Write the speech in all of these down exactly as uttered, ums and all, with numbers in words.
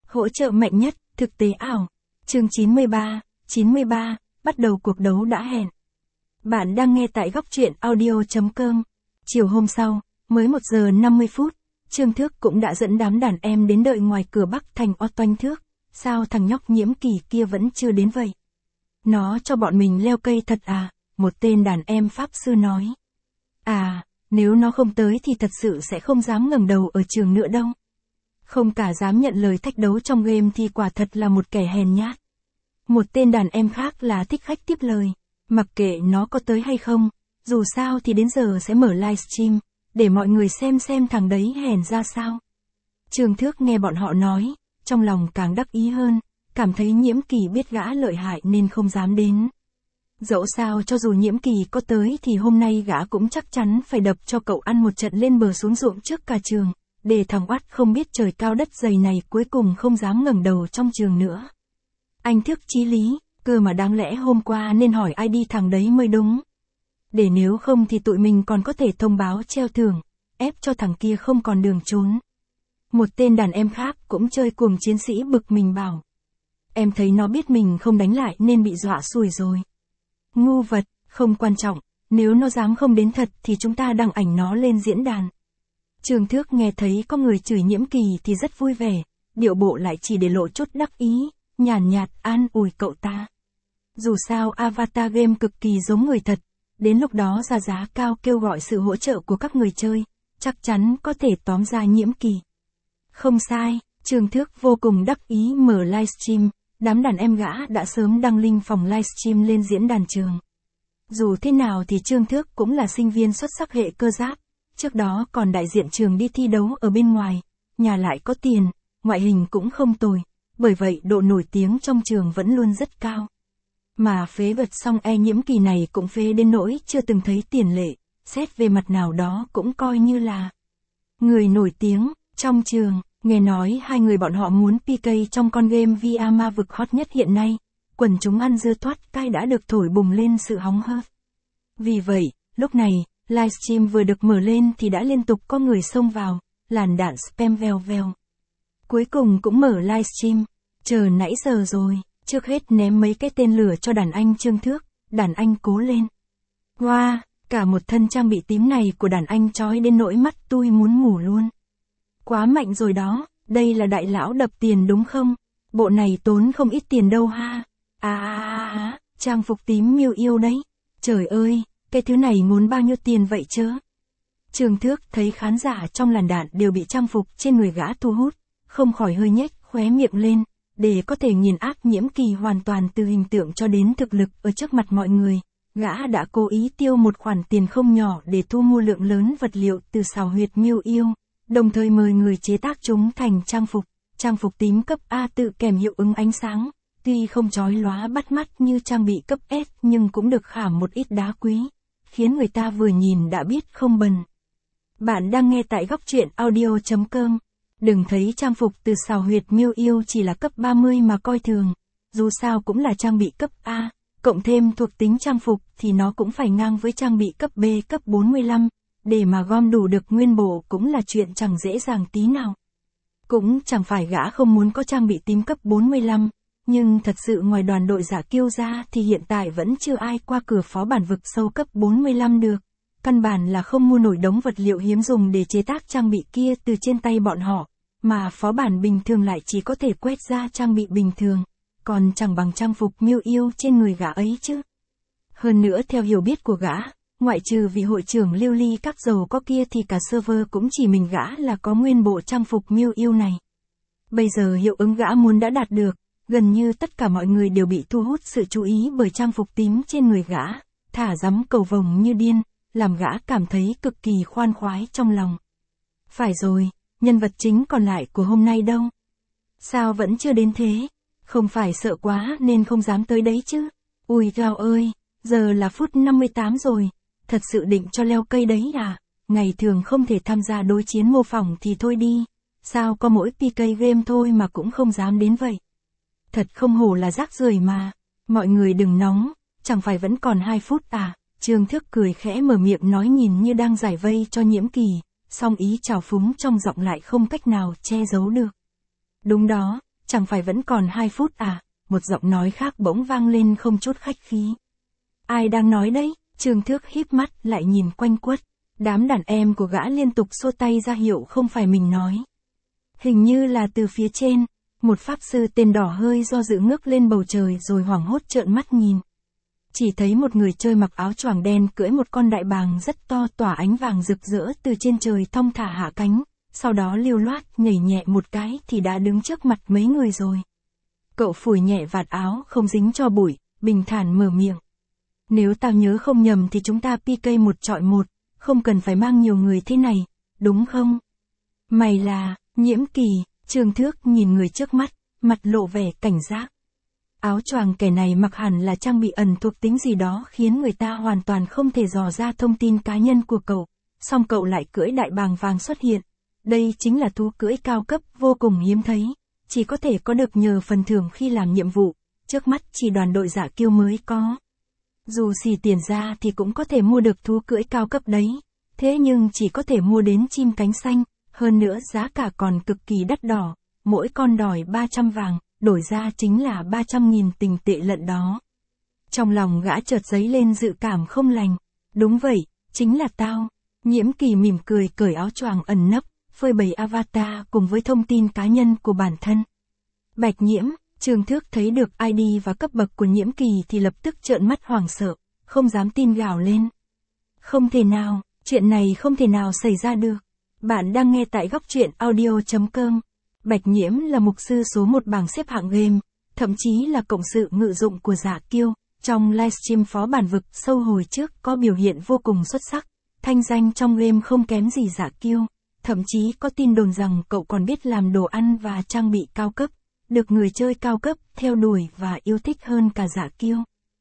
Hỗ trợ mạnh nhất, thực tế ảo. Chương chín mươi ba, chín mươi ba, bắt đầu cuộc đấu đã hẹn. Bạn đang nghe tại góc truyện audio chấm com. Chiều hôm sau, mới một giờ năm mươi phút, Trương Thước cũng đã dẫn đám đàn em đến đợi ngoài cửa Bắc Thành Otoanh Thước. Sao thằng nhóc Nhiễm Kỳ kia vẫn chưa đến vậy? Nó cho bọn mình leo cây thật à? Một tên đàn em pháp sư nói. À, nếu nó không tới thì thật sự sẽ không dám ngẩng đầu ở trường nữa đâu. Không cả dám nhận lời thách đấu trong game thì quả thật là một kẻ hèn nhát. Một tên đàn em khác là Thích Khách tiếp lời. Mặc kệ nó có tới hay không, dù sao thì đến giờ sẽ mở livestream, để mọi người xem xem thằng đấy hèn ra sao. Trương Thước nghe bọn họ nói, trong lòng càng đắc ý hơn, cảm thấy Nhiễm Kỳ biết gã lợi hại nên không dám đến. Dẫu sao cho dù Nhiễm Kỳ có tới thì hôm nay gã cũng chắc chắn phải đập cho cậu ăn một trận lên bờ xuống ruộng trước cả trường, để thằng oắt không biết trời cao đất dày này cuối cùng không dám ngẩng đầu trong trường nữa. Anh Thước chí lý, cơ mà đáng lẽ hôm qua nên hỏi i đê thằng đấy mới đúng. Để nếu không thì tụi mình còn có thể thông báo treo thưởng, ép cho thằng kia không còn đường trốn. Một tên đàn em khác cũng chơi cuồng chiến sĩ bực mình bảo. Em thấy nó biết mình không đánh lại nên bị dọa xùi rồi. Ngu vật, không quan trọng, nếu nó dám không đến thật thì chúng ta đăng ảnh nó lên diễn đàn. Trương Thước nghe thấy có người chửi Nhiễm Kỳ thì rất vui vẻ, điệu bộ lại chỉ để lộ chút đắc ý, nhàn nhạt an ủi cậu ta. Dù sao avatar game cực kỳ giống người thật, đến lúc đó ra giá cao kêu gọi sự hỗ trợ của các người chơi, chắc chắn có thể tóm ra Nhiễm Kỳ. Không sai, Trương Thước vô cùng đắc ý mở livestream, đám đàn em gã đã sớm đăng link phòng livestream lên diễn đàn trường. Dù thế nào thì Trương Thước cũng là sinh viên xuất sắc hệ cơ giáp, trước đó còn đại diện trường đi thi đấu ở bên ngoài, nhà lại có tiền, ngoại hình cũng không tồi, bởi vậy độ nổi tiếng trong trường vẫn luôn rất cao. Mà phế vật xong e Nhiễm Kỳ này cũng phế đến nỗi chưa từng thấy tiền lệ, xét về mặt nào đó cũng coi như là người nổi tiếng trong trường. Nghe nói hai người bọn họ muốn pê ca trong con game vê rờ ma vực hot nhất hiện nay, quần chúng ăn dưa thoát cay đã được thổi bùng lên sự hóng hớt. Vì vậy, lúc này, livestream vừa được mở lên thì đã liên tục có người xông vào, làn đạn spam vèo vèo. Cuối cùng cũng mở livestream, chờ nãy giờ rồi, trước hết ném mấy cái tên lửa cho đàn anh Trương Thước, đàn anh cố lên. Wow, cả một thân trang bị tím này của đàn anh chói đến nỗi mắt tui muốn ngủ luôn. Quá mạnh rồi đó, đây là đại lão đập tiền đúng không? Bộ này tốn không ít tiền đâu ha. À à à à, trang phục tím miêu yêu đấy. Trời ơi, cái thứ này muốn bao nhiêu tiền vậy chứ? Trương Thước thấy khán giả trong làn đạn đều bị trang phục trên người gã thu hút, không khỏi hơi nhếch khóe miệng lên, để có thể nghiền áp Nhiễm Kỳ hoàn toàn từ hình tượng cho đến thực lực ở trước mặt mọi người. Gã đã cố ý tiêu một khoản tiền không nhỏ để thu mua lượng lớn vật liệu từ xào huyệt miêu yêu, đồng thời mời người chế tác chúng thành trang phục, trang phục tím cấp A tự kèm hiệu ứng ánh sáng, tuy không chói lóa bắt mắt như trang bị cấp S nhưng cũng được khảm một ít đá quý, khiến người ta vừa nhìn đã biết không bần. Bạn đang nghe tại góc truyện audio chấm com. Đừng thấy trang phục từ xào huyệt miêu yêu chỉ là cấp ba mươi mà coi thường, dù sao cũng là trang bị cấp A, cộng thêm thuộc tính trang phục thì nó cũng phải ngang với trang bị cấp B cấp bốn mươi lăm. Để mà gom đủ được nguyên bộ cũng là chuyện chẳng dễ dàng tí nào. Cũng chẳng phải gã không muốn có trang bị tím cấp bốn mươi lăm, nhưng thật sự ngoài đoàn đội giả kiêu ra thì hiện tại vẫn chưa ai qua cửa phó bản vực sâu cấp bốn mươi lăm được. Căn bản là không mua nổi đống vật liệu hiếm dùng để chế tác trang bị kia từ trên tay bọn họ, mà phó bản bình thường lại chỉ có thể quét ra trang bị bình thường, còn chẳng bằng trang phục miêu yêu trên người gã ấy chứ. Hơn nữa theo hiểu biết của gã, ngoại trừ vị hội trưởng lưu ly các dầu có kia thì cả server cũng chỉ mình gã là có nguyên bộ trang phục miêu yêu này. Bây giờ hiệu ứng gã muốn đã đạt được, gần như tất cả mọi người đều bị thu hút sự chú ý bởi trang phục tím trên người gã, thả rắm cầu vồng như điên, làm gã cảm thấy cực kỳ khoan khoái trong lòng. Phải rồi, nhân vật chính còn lại của hôm nay đâu? Sao vẫn chưa đến thế? Không phải sợ quá nên không dám tới đấy chứ? Ui gao ơi, giờ là phút năm mươi tám rồi. Thật sự định cho leo cây đấy à? Ngày thường không thể tham gia đối chiến mô phỏng thì thôi đi. Sao có mỗi pê ca game thôi mà cũng không dám đến vậy? Thật không hổ là rác rưởi mà. Mọi người đừng nóng, chẳng phải vẫn còn hai phút à? Trương Thước cười khẽ mở miệng nói nhìn như đang giải vây cho Nhiễm Kỳ, song ý trào phúng trong giọng lại không cách nào che giấu được. Đúng đó, chẳng phải vẫn còn hai phút à, một giọng nói khác bỗng vang lên không chút khách khí. Ai đang nói đấy? Trương Thước híp mắt lại nhìn quanh quất, đám đàn em của gã liên tục xô tay ra hiệu không phải mình nói. Hình như là từ phía trên, một pháp sư tên đỏ hơi do dự ngước lên bầu trời rồi hoảng hốt trợn mắt nhìn. Chỉ thấy một người chơi mặc áo choàng đen cưỡi một con đại bàng rất to tỏa ánh vàng rực rỡ từ trên trời thong thả hạ cánh, sau đó lưu loát nhảy nhẹ một cái thì đã đứng trước mặt mấy người rồi. Cậu phủi nhẹ vạt áo không dính cho bụi, bình thản mở miệng. Nếu tao nhớ không nhầm thì chúng ta pê ca một chọi một, không cần phải mang nhiều người thế này, đúng không? Mày là, Nhiễm Kỳ. Trương Thước nhìn người trước mắt, mặt lộ vẻ cảnh giác. Áo choàng kẻ này mặc hẳn là trang bị ẩn thuộc tính gì đó khiến người ta hoàn toàn không thể dò ra thông tin cá nhân của cậu, song cậu lại cưỡi đại bàng vàng xuất hiện. Đây chính là thú cưỡi cao cấp vô cùng hiếm thấy, chỉ có thể có được nhờ phần thưởng khi làm nhiệm vụ, trước mắt chỉ đoàn đội Giả Kiêu mới có. Dù xì tiền ra thì cũng có thể mua được thú cưỡi cao cấp đấy, thế nhưng chỉ có thể mua đến chim cánh xanh, hơn nữa giá cả còn cực kỳ đắt đỏ, mỗi con đòi ba trăm vàng, đổi ra chính là ba trăm nghìn tình tệ lận đó. Trong lòng gã chợt dấy lên dự cảm không lành, đúng vậy, chính là tao. Nhiễm Kỳ mỉm cười cởi áo choàng ẩn nấp, phơi bày avatar cùng với thông tin cá nhân của bản thân. Bạch Nhiễm, Trương Thước thấy được i đê và cấp bậc của Nhiễm Kỳ thì lập tức trợn mắt hoảng sợ, không dám tin gào lên. Không thể nào, chuyện này không thể nào xảy ra được. Bạn đang nghe tại góc truyện audio chấm com. Bạch Nhiễm là mục sư số một bảng xếp hạng game, thậm chí là cộng sự ngự dụng của Giả Kiêu. Trong livestream phó bản vực sâu hồi trước có biểu hiện vô cùng xuất sắc, thanh danh trong game không kém gì Giả Kiêu. Thậm chí có tin đồn rằng cậu còn biết làm đồ ăn và trang bị cao cấp, được người chơi cao cấp theo đuổi và yêu thích hơn cả Giả Kiêu.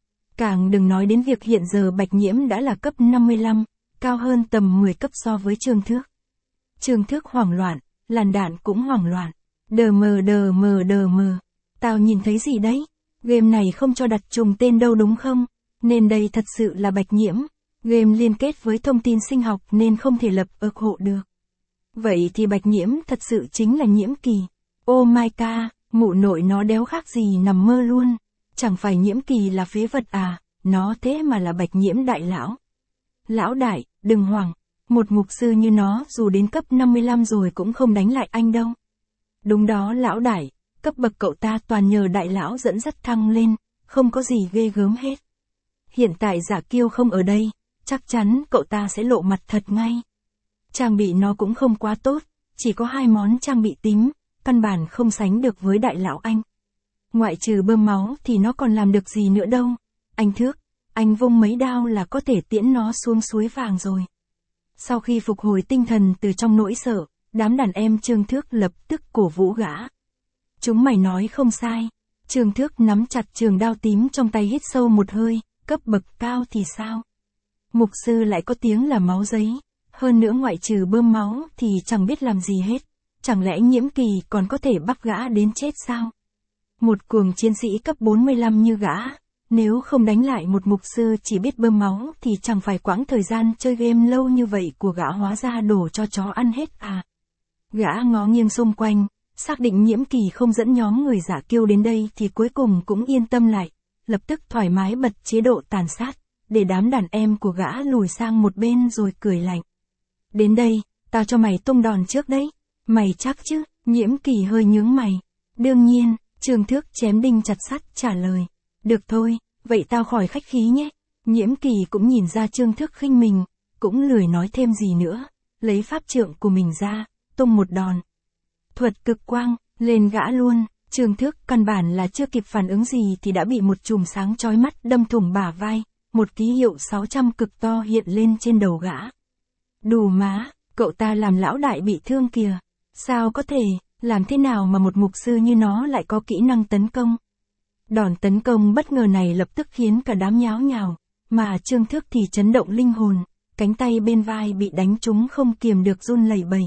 Càng đừng nói đến việc hiện giờ Bạch Nhiễm đã là cấp năm mươi lăm, cao hơn tầm mười cấp so với Trương Thước. Trương Thước hoảng loạn, làn đạn cũng hoảng loạn. Đờ mờ đờ mờ đờ mờ. Tao nhìn thấy gì đấy? Game này không cho đặt trùng tên đâu đúng không? Nên đây thật sự là Bạch Nhiễm. Game liên kết với thông tin sinh học nên không thể lập ược hộ được. Vậy thì Bạch Nhiễm thật sự chính là Nhiễm Kỳ. Oh my god, mụ nội nó đéo khác gì nằm mơ luôn. Chẳng phải Nhiễm Kỳ là phế vật à, nó thế mà là Bạch Nhiễm đại lão. Lão đại, đừng hoảng. Một mục sư như nó dù đến cấp năm mươi lăm rồi cũng không đánh lại anh đâu. Đúng đó lão đại, cấp bậc cậu ta toàn nhờ đại lão dẫn dắt thăng lên, không có gì ghê gớm hết. Hiện tại Giả Kiêu không ở đây, chắc chắn cậu ta sẽ lộ mặt thật ngay. Trang bị nó cũng không quá tốt, chỉ có hai món trang bị tím, căn bản không sánh được với đại lão anh. Ngoại trừ bơm máu thì nó còn làm được gì nữa đâu. Anh Thước, anh vung mấy đao là có thể tiễn nó xuống suối vàng rồi. Sau khi phục hồi tinh thần từ trong nỗi sợ, đám đàn em Trương Thước lập tức cổ vũ gã. Chúng mày nói không sai. Trương Thước nắm chặt trường đao tím trong tay hít sâu một hơi, cấp bậc cao thì sao? Mục sư lại có tiếng là máu giấy, hơn nữa ngoại trừ bơm máu thì chẳng biết làm gì hết. Chẳng lẽ Nhiễm Kỳ còn có thể bắt gã đến chết sao? Một cuồng chiến sĩ cấp bốn mươi lăm như gã, nếu không đánh lại một mục sư chỉ biết bơm máu thì chẳng phải quãng thời gian chơi game lâu như vậy của gã hóa ra đổ cho chó ăn hết à. Gã ngó nghiêng xung quanh, xác định Nhiễm Kỳ không dẫn nhóm người Giả Kiêu đến đây thì cuối cùng cũng yên tâm lại, lập tức thoải mái bật chế độ tàn sát, để đám đàn em của gã lùi sang một bên rồi cười lạnh. Đến đây, tao cho mày tung đòn trước đấy, mày chắc chứ? Nhiễm Kỳ hơi nhướng mày. Đương nhiên, Trương Thước chém đinh chặt sắt trả lời. Được thôi, vậy tao khỏi khách khí nhé. Nhiễm Kỳ cũng nhìn ra Trương Thước khinh mình, cũng lười nói thêm gì nữa, lấy pháp trượng của mình ra, tung một đòn. Thuật cực quang, lên gã luôn. Trương Thước căn bản là chưa kịp phản ứng gì thì đã bị một chùm sáng chói mắt đâm thủng bả vai, một ký hiệu sáu trăm cực to hiện lên trên đầu gã. Đù má, cậu ta làm lão đại bị thương kìa. Sao có thể, làm thế nào mà một mục sư như nó lại có kỹ năng tấn công? Đòn tấn công bất ngờ này lập tức khiến cả đám nháo nhào, mà Trương Thước thì chấn động linh hồn, cánh tay bên vai bị đánh trúng không kiềm được run lẩy bẩy.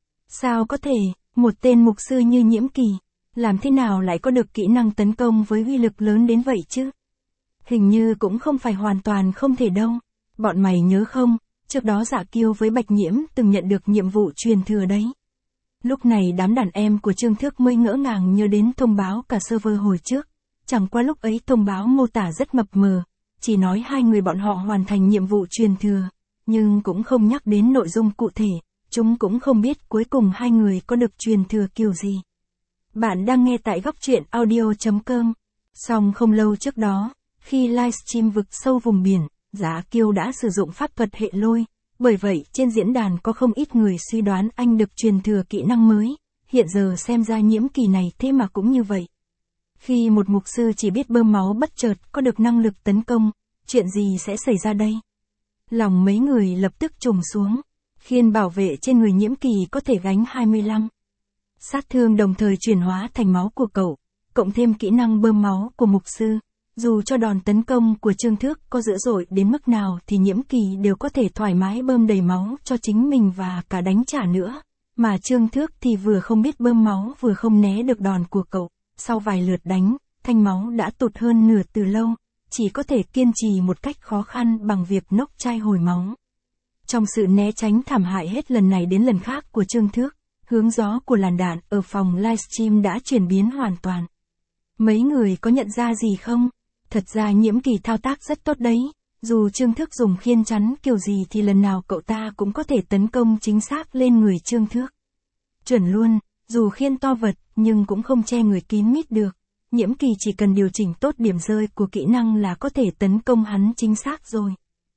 Sao có thể, một tên mục sư như Nhiễm Kỳ, làm thế nào lại có được kỹ năng tấn công với uy lực lớn đến vậy chứ? Hình như cũng không phải hoàn toàn không thể đâu. Bọn mày nhớ không, trước đó Giả Kiêu với Bạch Nhiễm từng nhận được nhiệm vụ truyền thừa đấy. Lúc này đám đàn em của Trương Thước mới ngỡ ngàng nhớ đến thông báo cả server hồi trước. Chẳng qua lúc ấy thông báo mô tả rất mập mờ, chỉ nói hai người bọn họ hoàn thành nhiệm vụ truyền thừa, nhưng cũng không nhắc đến nội dung cụ thể, chúng cũng không biết cuối cùng hai người có được truyền thừa kiểu gì. Bạn đang nghe tại góc truyện audio chấm com. Song không lâu trước đó, khi livestream vực sâu vùng biển, Giá Kiêu đã sử dụng pháp thuật hệ lôi, bởi vậy trên diễn đàn có không ít người suy đoán anh được truyền thừa kỹ năng mới, hiện giờ xem ra Nhiễm Kỳ này thế mà cũng như vậy. Khi một mục sư chỉ biết bơm máu bất chợt có được năng lực tấn công, chuyện gì sẽ xảy ra đây? Lòng mấy người lập tức trùng xuống, khiên bảo vệ trên người Nhiễm Kỳ có thể gánh hai mươi lăm. Sát thương đồng thời chuyển hóa thành máu của cậu, cộng thêm kỹ năng bơm máu của mục sư. Dù cho đòn tấn công của Trương Thước có dữ dội đến mức nào thì Nhiễm Kỳ đều có thể thoải mái bơm đầy máu cho chính mình và cả đánh trả nữa. Mà Trương Thước thì vừa không biết bơm máu vừa không né được đòn của cậu. Sau vài lượt đánh, thanh máu đã tụt hơn nửa từ lâu, chỉ có thể kiên trì một cách khó khăn bằng việc nốc chai hồi máu. Trong sự né tránh thảm hại hết lần này đến lần khác của Trương Thước, hướng gió của làn đạn ở phòng livestream đã chuyển biến hoàn toàn. Mấy người có nhận ra gì không? Thật ra Nhiễm Kỳ thao tác rất tốt đấy, dù Trương Thước dùng khiên chắn kiểu gì thì lần nào cậu ta cũng có thể tấn công chính xác lên người Trương Thước. Chuẩn luôn, dù khiên to vật nhưng cũng không che người kín mít được. Nhiễm Kỳ chỉ cần điều chỉnh tốt điểm rơi của kỹ năng là có thể tấn công hắn chính xác rồi.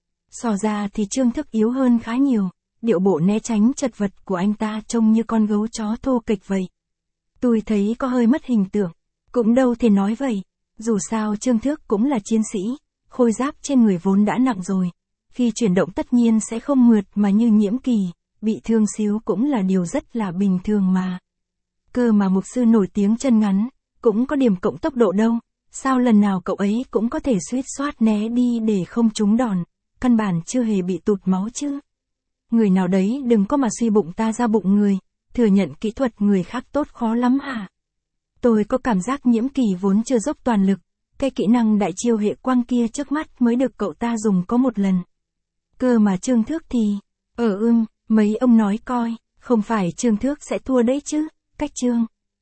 So ra thì Trương Thước yếu hơn khá nhiều, điệu bộ né tránh chật vật của anh ta trông như con gấu chó thô kệch vậy. Tôi thấy có hơi mất hình tượng, cũng đâu thể nói vậy. Dù sao Trương Thước cũng là chiến sĩ, khôi giáp trên người vốn đã nặng rồi. Khi chuyển động tất nhiên sẽ không mượt mà như Nhiễm Kỳ, bị thương xíu cũng là điều rất là bình thường mà. Cơ mà mục sư nổi tiếng chân ngắn, cũng có điểm cộng tốc độ đâu, sao lần nào cậu ấy cũng có thể suýt soát né đi để không trúng đòn, căn bản chưa hề bị tụt máu chứ. Người nào đấy đừng có mà suy bụng ta ra bụng người, thừa nhận kỹ thuật người khác tốt khó lắm hả? Tôi có cảm giác Nhiễm Kỳ vốn chưa dốc toàn lực, cái kỹ năng đại chiêu hệ quang kia trước mắt mới được cậu ta dùng có một lần. Cơ mà Trương Thước thì, ở ưm, mấy ông nói coi, không phải Trương Thước sẽ thua đấy chứ, cách Trương.